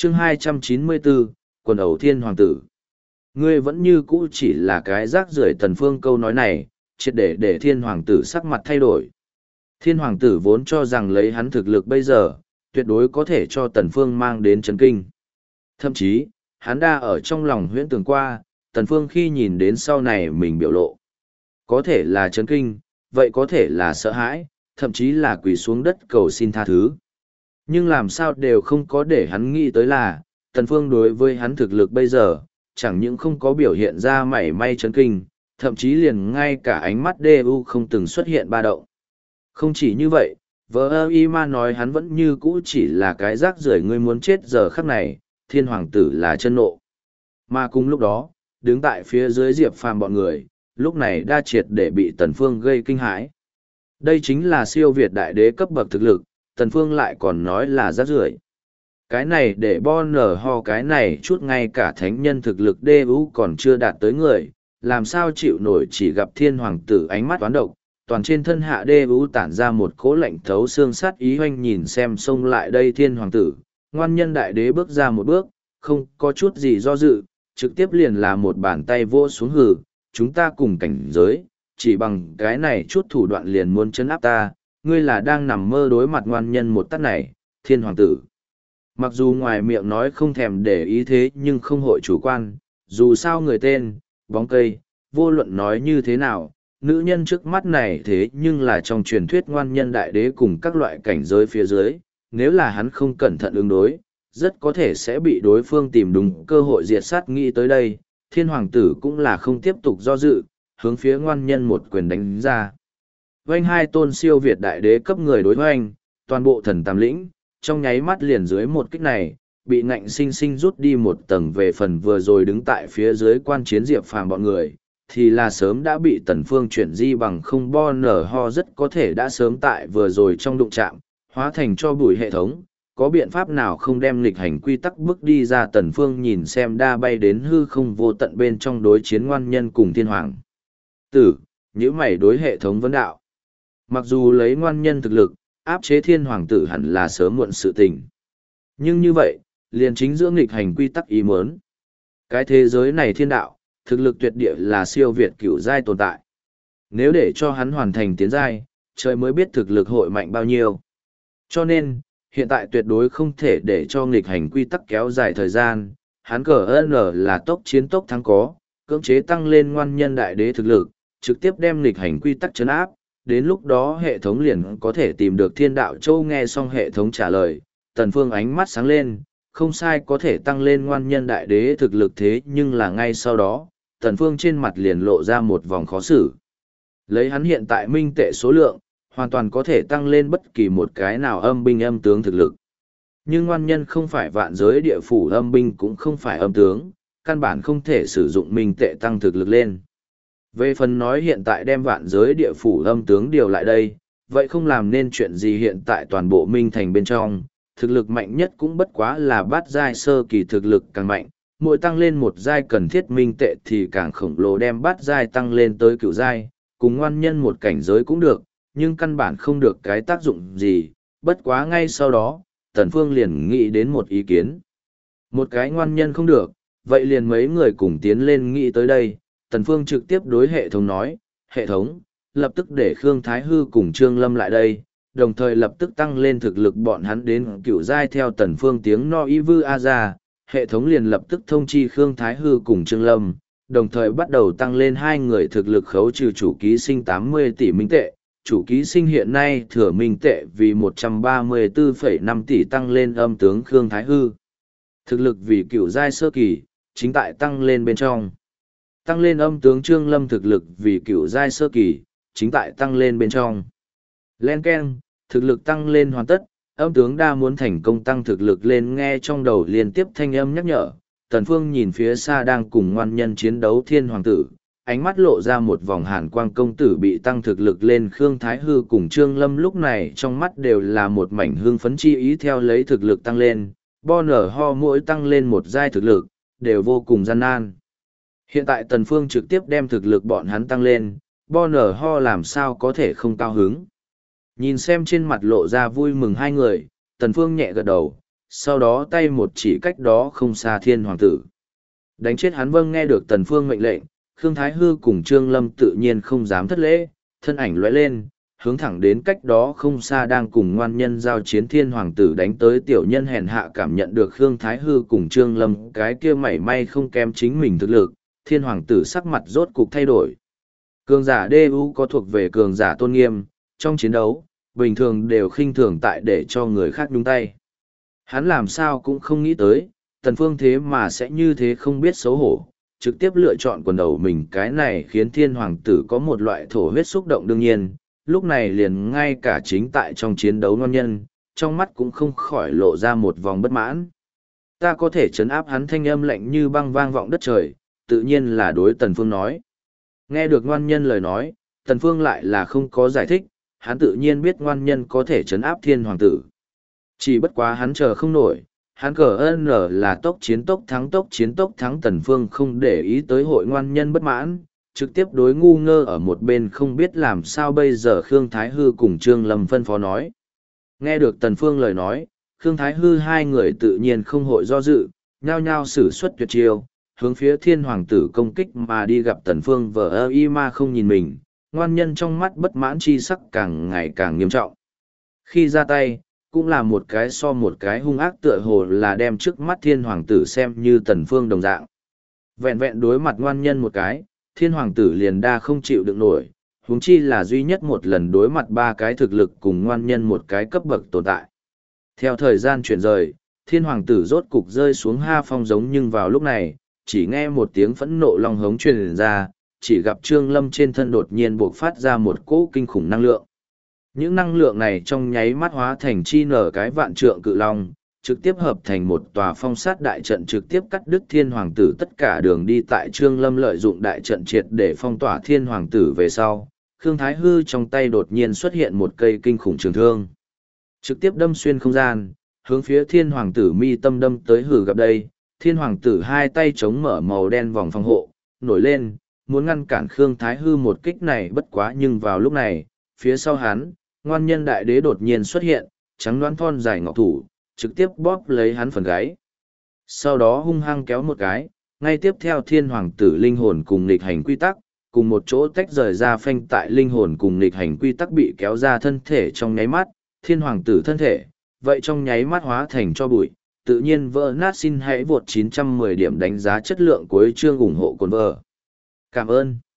chương 294, quần ẩu thiên hoàng tử. Ngươi vẫn như cũ chỉ là cái rác rưởi. Tần Phương câu nói này, triệt để thiên hoàng tử sắc mặt thay đổi. Thiên hoàng tử vốn cho rằng lấy hắn thực lực bây giờ, tuyệt đối có thể cho Tần Phương mang đến chấn kinh. Thậm chí, hắn đã ở trong lòng huyễn tưởng qua, Tần Phương khi nhìn đến sau này mình biểu lộ. Có thể là chấn kinh, vậy có thể là sợ hãi, thậm chí là quỳ xuống đất cầu xin tha thứ. Nhưng làm sao đều không có để hắn nghĩ tới là, Tần Phương đối với hắn thực lực bây giờ, chẳng những không có biểu hiện ra mảy may chấn kinh, thậm chí liền ngay cả ánh mắt DU không từng xuất hiện ba động. Không chỉ như vậy, vợ y ma nói hắn vẫn như cũ chỉ là cái rác rưởi người muốn chết giờ khắc này, thiên hoàng tử là chân nộ. Mà cùng lúc đó, đứng tại phía dưới Diệp Phàm bọn người, lúc này đa triệt để bị Tần Phương gây kinh hãi. Đây chính là siêu việt đại đế cấp bậc thực lực, Tần Phương lại còn nói là rác rưởi. Cái này để Bonner ho cái này chút ngay cả thánh nhân thực lực DU còn chưa đạt tới người, làm sao chịu nổi chỉ gặp thiên hoàng tử ánh mắt toán độc, toàn trên thân hạ DU tản ra một cỗ lạnh thấu xương sát ý hoanh nhìn xem xông lại đây thiên hoàng tử, ngoan nhân đại đế bước ra một bước, không có chút gì do dự, trực tiếp liền là một bàn tay vô xuống hử, chúng ta cùng cảnh giới, chỉ bằng cái này chút thủ đoạn liền muốn chấn áp ta, ngươi là đang nằm mơ đối mặt ngoan nhân một tát này, thiên hoàng tử. Mặc dù ngoài miệng nói không thèm để ý thế nhưng không hội chủ quan, dù sao người tên, bóng cây, vô luận nói như thế nào, nữ nhân trước mắt này thế nhưng là trong truyền thuyết ngoan nhân đại đế cùng các loại cảnh giới phía dưới, nếu là hắn không cẩn thận ứng đối, rất có thể sẽ bị đối phương tìm đúng cơ hội diệt sát. Nghĩ tới đây, thiên hoàng tử cũng là không tiếp tục do dự, hướng phía ngoan nhân một quyền đánh ra. Vành hai tôn siêu việt đại đế cấp người đối hoành, toàn bộ thần tam lĩnh, trong nháy mắt liền dưới một kích này, bị ngạnh sinh sinh rút đi một tầng về phần vừa rồi đứng tại phía dưới quan chiến Diệp Phàm bọn người, thì là sớm đã bị Tần Phương chuyển di bằng không bo nở ho rất có thể đã sớm tại vừa rồi trong đụng chạm, hóa thành cho bụi hệ thống, có biện pháp nào không đem nghịch hành quy tắc bước đi ra. Tần Phương nhìn xem đa bay đến hư không vô tận bên trong đối chiến ngoan nhân cùng thiên hoàng tử, nhíu mày đối hệ thống vấn đạo. Mặc dù lấy ngoan nhân thực lực, áp chế thiên hoàng tử hẳn là sớm muộn sự tình. Nhưng như vậy, liền chính giữa nghịch hành quy tắc ý muốn. Cái thế giới này thiên đạo, thực lực tuyệt địa là siêu việt cửu giai tồn tại. Nếu để cho hắn hoàn thành tiến giai, trời mới biết thực lực hội mạnh bao nhiêu. Cho nên, hiện tại tuyệt đối không thể để cho nghịch hành quy tắc kéo dài thời gian, hắn cờ N là tốc chiến tốc thắng có, cưỡng chế tăng lên ngoan nhân đại đế thực lực, trực tiếp đem nghịch hành quy tắc chấn áp, đến lúc đó hệ thống liền có thể tìm được thiên đạo châu. Nghe xong hệ thống trả lời, Tần Phương ánh mắt sáng lên, không sai, có thể tăng lên ngoan nhân đại đế thực lực. Thế nhưng là ngay sau đó, Tần Phương trên mặt liền lộ ra một vòng khó xử. Lấy hắn hiện tại minh tệ số lượng, hoàn toàn có thể tăng lên bất kỳ một cái nào âm binh âm tướng thực lực. Nhưng ngoan nhân không phải vạn giới địa phủ âm binh cũng không phải âm tướng, căn bản không thể sử dụng minh tệ tăng thực lực lên. Về phần nói hiện tại đem vạn giới địa phủ âm tướng điều lại đây, vậy không làm nên chuyện gì. Hiện tại toàn bộ minh thành bên trong, thực lực mạnh nhất cũng bất quá là bát giai sơ kỳ, thực lực càng mạnh, mỗi tăng lên một giai cần thiết minh tệ thì càng khổng lồ, đem bát giai tăng lên tới cửu giai, cùng ngoan nhân một cảnh giới cũng được, nhưng căn bản không được cái tác dụng gì. Bất quá ngay sau đó, Tần Phương liền nghĩ đến một ý kiến. Một cái ngoan nhân không được, vậy liền mấy người cùng tiến lên. Nghĩ tới đây, Tần Phương trực tiếp đối hệ thống nói, hệ thống, lập tức để Khương Thái Hư cùng Trương Lâm lại đây, đồng thời lập tức tăng lên thực lực bọn hắn đến cửu giai. Theo Tần Phương tiếng no y vư a ra, hệ thống liền lập tức thông chi Khương Thái Hư cùng Trương Lâm, đồng thời bắt đầu tăng lên hai người thực lực, khấu trừ chủ ký sinh 80 tỷ minh tệ. Chủ ký sinh hiện nay thừa minh tệ vì 134,5 tỷ, tăng lên âm tướng Khương Thái Hư. Thực lực vì cửu giai sơ kỳ, chính tại tăng lên bên trong. Tăng lên âm tướng Trương Lâm thực lực vì cửu giai sơ kỳ, chính tại tăng lên bên trong. Len keng, thực lực tăng lên hoàn tất, âm tướng đa muốn thành công tăng thực lực lên. Nghe trong đầu liên tiếp thanh âm nhắc nhở, Tần Phương nhìn phía xa đang cùng ngoan nhân chiến đấu thiên hoàng tử, ánh mắt lộ ra một vòng hàn quang. Công tử bị tăng thực lực lên, Khương Thái Hư cùng Trương Lâm lúc này trong mắt đều là một mảnh hương phấn chi ý. Theo lấy thực lực tăng lên, Bonner ho mỗi tăng lên một giai thực lực, đều vô cùng gian nan. Hiện tại Tần Phương trực tiếp đem thực lực bọn hắn tăng lên, Bonner ho làm sao có thể không cao hứng. Nhìn xem trên mặt lộ ra vui mừng hai người, Tần Phương nhẹ gật đầu, sau đó tay một chỉ cách đó không xa thiên hoàng tử. Đánh chết hắn. Vâng, nghe được Tần Phương mệnh lệnh, Khương Thái Hư cùng Trương Lâm tự nhiên không dám thất lễ, thân ảnh lóe lên, hướng thẳng đến cách đó không xa đang cùng ngoan nhân giao chiến thiên hoàng tử đánh tới. Tiểu nhân hèn hạ cảm nhận được Khương Thái Hư cùng Trương Lâm cái kia mảy may không kém chính mình thực lực, thiên hoàng tử sắc mặt rốt cục thay đổi. Cường giả DU có thuộc về cường giả tôn nghiêm, trong chiến đấu, bình thường đều khinh thường tại để cho người khác nhúng tay. Hắn làm sao cũng không nghĩ tới, Tần Phương thế mà sẽ như thế không biết xấu hổ, trực tiếp lựa chọn quần đầu mình. Cái này khiến thiên hoàng tử có một loại thổ huyết xúc động. Đương nhiên, lúc này liền ngay cả chính tại trong chiến đấu ngon nhân, trong mắt cũng không khỏi lộ ra một vòng bất mãn. Ta có thể trấn áp hắn. Thanh âm lạnh như băng vang vọng đất trời, tự nhiên là đối Tần Phương nói. Nghe được ngoan nhân lời nói, Tần Phương lại là không có giải thích, hắn tự nhiên biết ngoan nhân có thể trấn áp thiên hoàng tử. Chỉ bất quá hắn chờ không nổi, hắn cờ ơn là tốc chiến tốc thắng. Tần Phương không để ý tới hội ngoan nhân bất mãn, trực tiếp đối ngu ngơ ở một bên không biết làm sao bây giờ Khương Thái Hư cùng Trương Lâm phân phó nói. Nghe được Tần Phương lời nói, Khương Thái Hư hai người tự nhiên không hội do dự, nhao nhao sử xuất tuyệt chiêu, hướng phía thiên hoàng tử công kích mà đi. Gặp Tần Phương vờ y mà không nhìn mình, ngoan nhân trong mắt bất mãn chi sắc càng ngày càng nghiêm trọng. Khi ra tay, cũng là một cái so một cái hung ác, tựa hồ là đem trước mắt thiên hoàng tử xem như Tần Phương đồng dạng. Vẹn vẹn đối mặt ngoan nhân một cái, thiên hoàng tử liền đa không chịu đựng nổi, huống chi là duy nhất một lần đối mặt ba cái thực lực cùng ngoan nhân một cái cấp bậc tồn tại. Theo thời gian chuyển rời, thiên hoàng tử rốt cục rơi xuống ha phong giống, nhưng vào lúc này, chỉ nghe một tiếng phẫn nộ long hống truyền ra, chỉ gặp Trương Lâm trên thân đột nhiên bộc phát ra một cỗ kinh khủng năng lượng. Những năng lượng này trong nháy mắt hóa thành chi nở cái vạn trượng cự long, trực tiếp hợp thành một tòa phong sát đại trận, trực tiếp cắt đứt thiên hoàng tử tất cả đường đi. Tại Trương Lâm lợi dụng đại trận triệt để phong tỏa thiên hoàng tử về sau, Khương Thái Hư trong tay đột nhiên xuất hiện một cây kinh khủng trường thương, trực tiếp đâm xuyên không gian, hướng phía thiên hoàng tử mi tâm đâm tới. Hử, gặp đây, thiên hoàng tử hai tay chống mở màu đen vòng phòng hộ, nổi lên, muốn ngăn cản Khương Thái Hư một kích này. Bất quá nhưng vào lúc này, phía sau hắn, ngoan nhân đại đế đột nhiên xuất hiện, trắng đoán thon dài ngọc thủ, trực tiếp bóp lấy hắn phần gáy. Sau đó hung hăng kéo một cái, ngay tiếp theo thiên hoàng tử linh hồn cùng nghịch hành quy tắc, cùng một chỗ tách rời ra. Phanh, tại linh hồn cùng nghịch hành quy tắc bị kéo ra thân thể trong nháy mắt, thiên hoàng tử thân thể, vậy trong nháy mắt hóa thành cho bụi, tự nhiên vỡ nát. Xin hãy vượt 910 điểm đánh giá chất lượng cuối chương ủng hộ cồn vợ. Cảm ơn.